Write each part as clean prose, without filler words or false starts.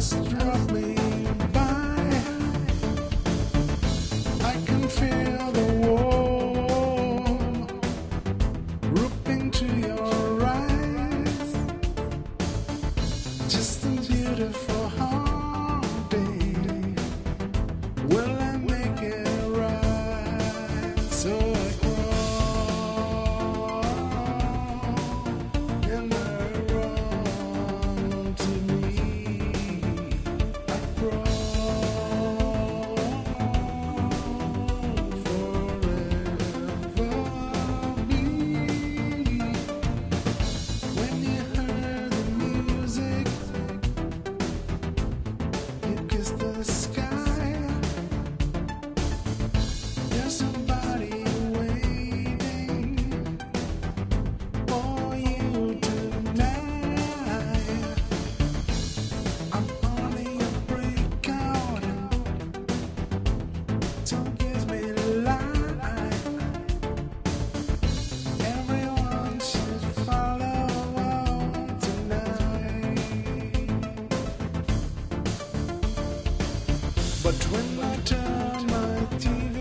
drove me by. I can feel the warmth ripping to your eyes. Just a beautiful holiday. Will I make it right? So I crawl and I run to me. I crawl forever be. When you heard the music, you kissed the sky. There's somebody waiting for you tonight. I'm only a breakout, so give me light. Everyone should follow tonight. But when I turn my TV,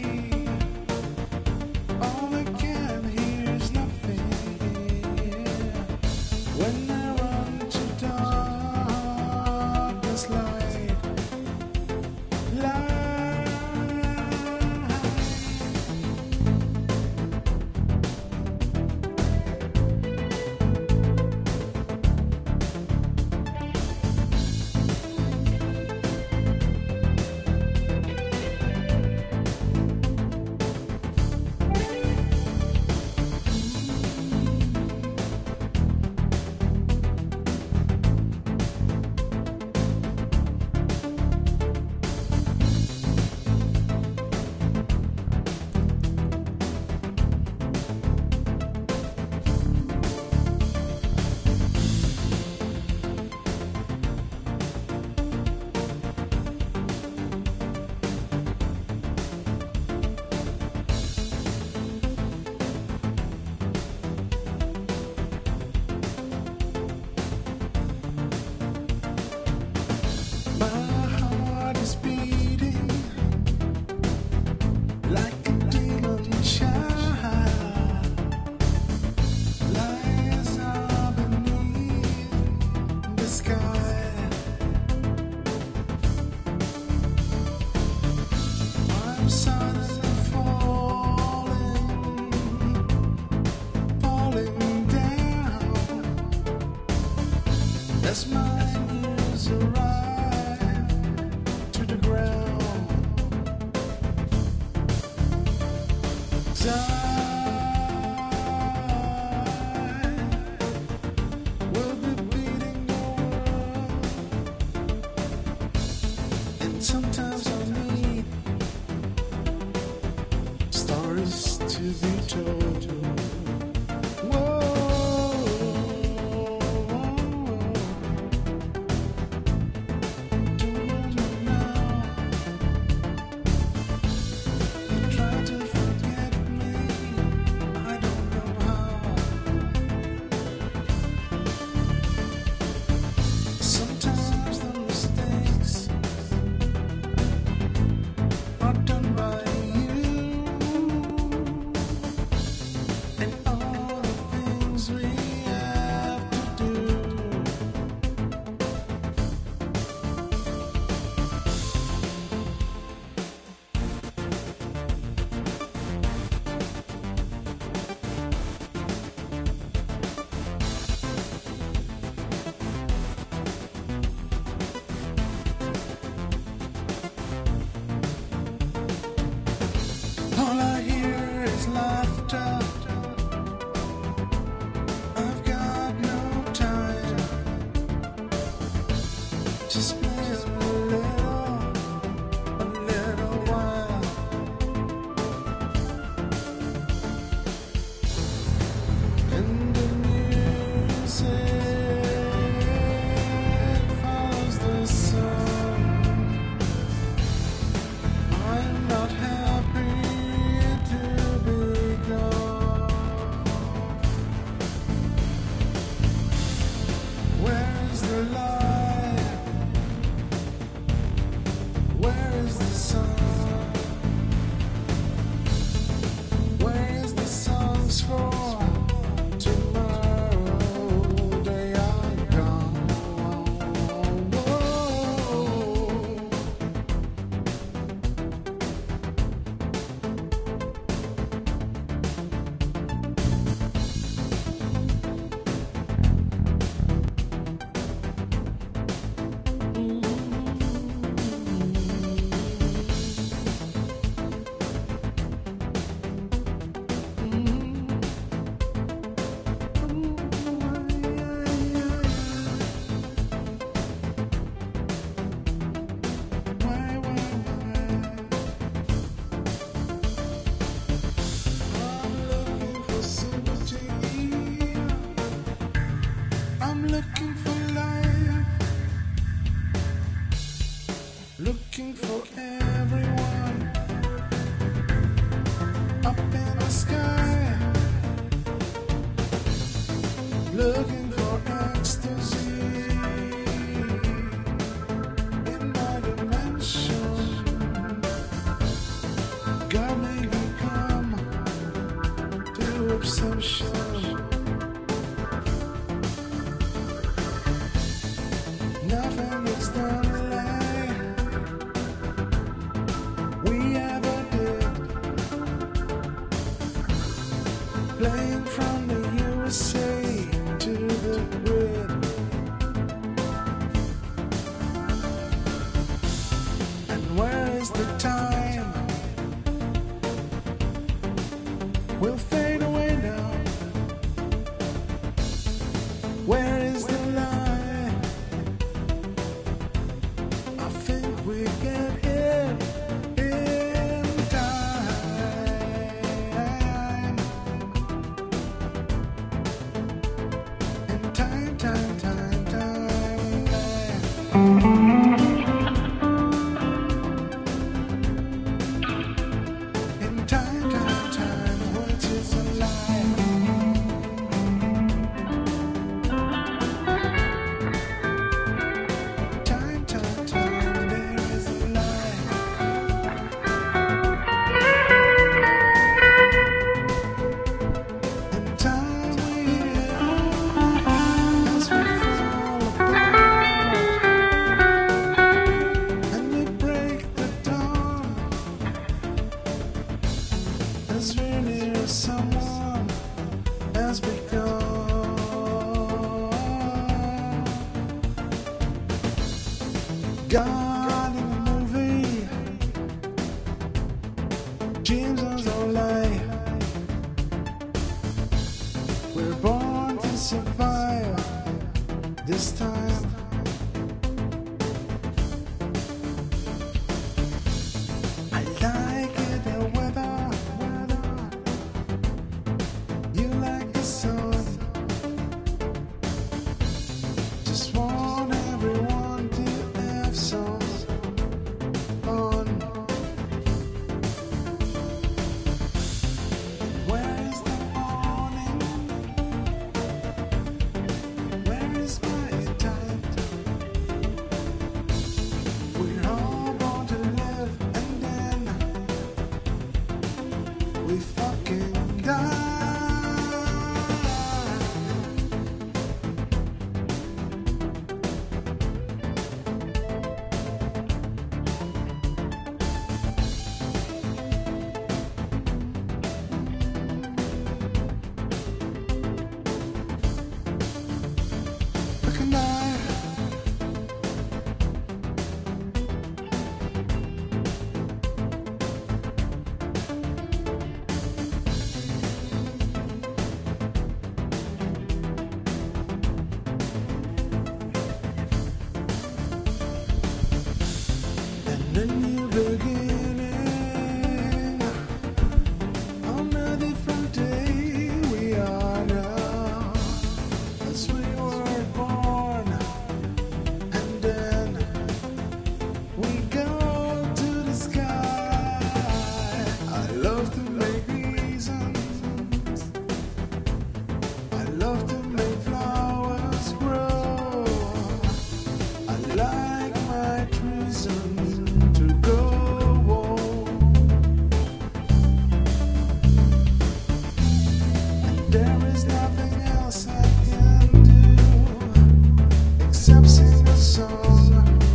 all I can hear is nothing. When I run to darkness, light. My heart is beating like a demon child. Lies are beneath the sky. I'm suddenly falling down as my news arrive to the ground. Time will be beating the world, and sometimes I need stories to be told. Whoa. Do you know now? You try to forget me, I don't know how. Sometimes the mistakes are done by you, and all the things we have to do. All I hear is laughter. I've got no time. Just play a little while. And the music follows the song. I'm not happy to be gone. Where's the light? looking for everyone up in the sky, looking for ecstasy in my dimension. God made me come to obsession. Nothing is done like we ever did. Playing from the USA to the grid. And where is the time? We'll fade away now. Where is the lie? I think we get hit in time. In time, time, time, time. In time, time, time, which is a lie. Time, time, time, there is a lie. In time we as we fall apart, and we break the dawn, as we're near someone has begun. God in the movie, Jesus on life. We're born to survive this time. I like it, the weather. You like the sun. Just want everyone to have some fun. Where is the morning? Where is my time? We're all born to live, and then we fucking die. Look at night. And a new beginning on a different day. We are now as we were born, and then we go to the sky. I love to make reasons. I love to make flowers grow. I like my treason to go. There is nothing else I can do except sing a song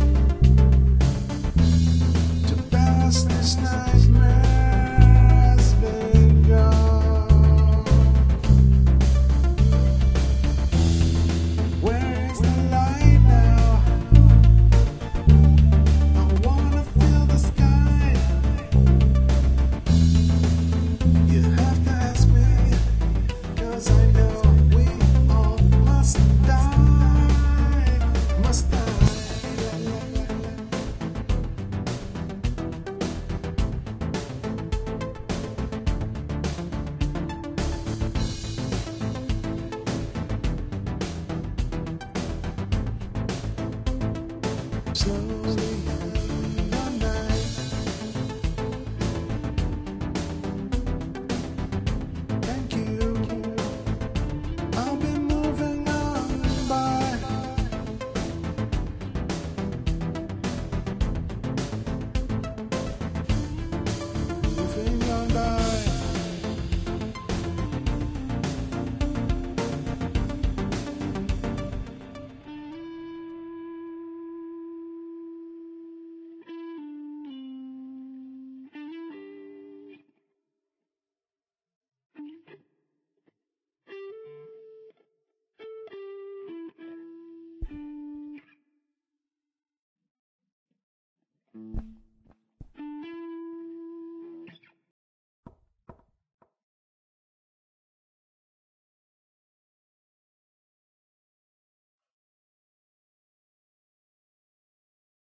to pass this nightmare has begun. Where is the light now? I wanna feel the sky. You have to ask me, 'cause I know we all must die, must die. Slowly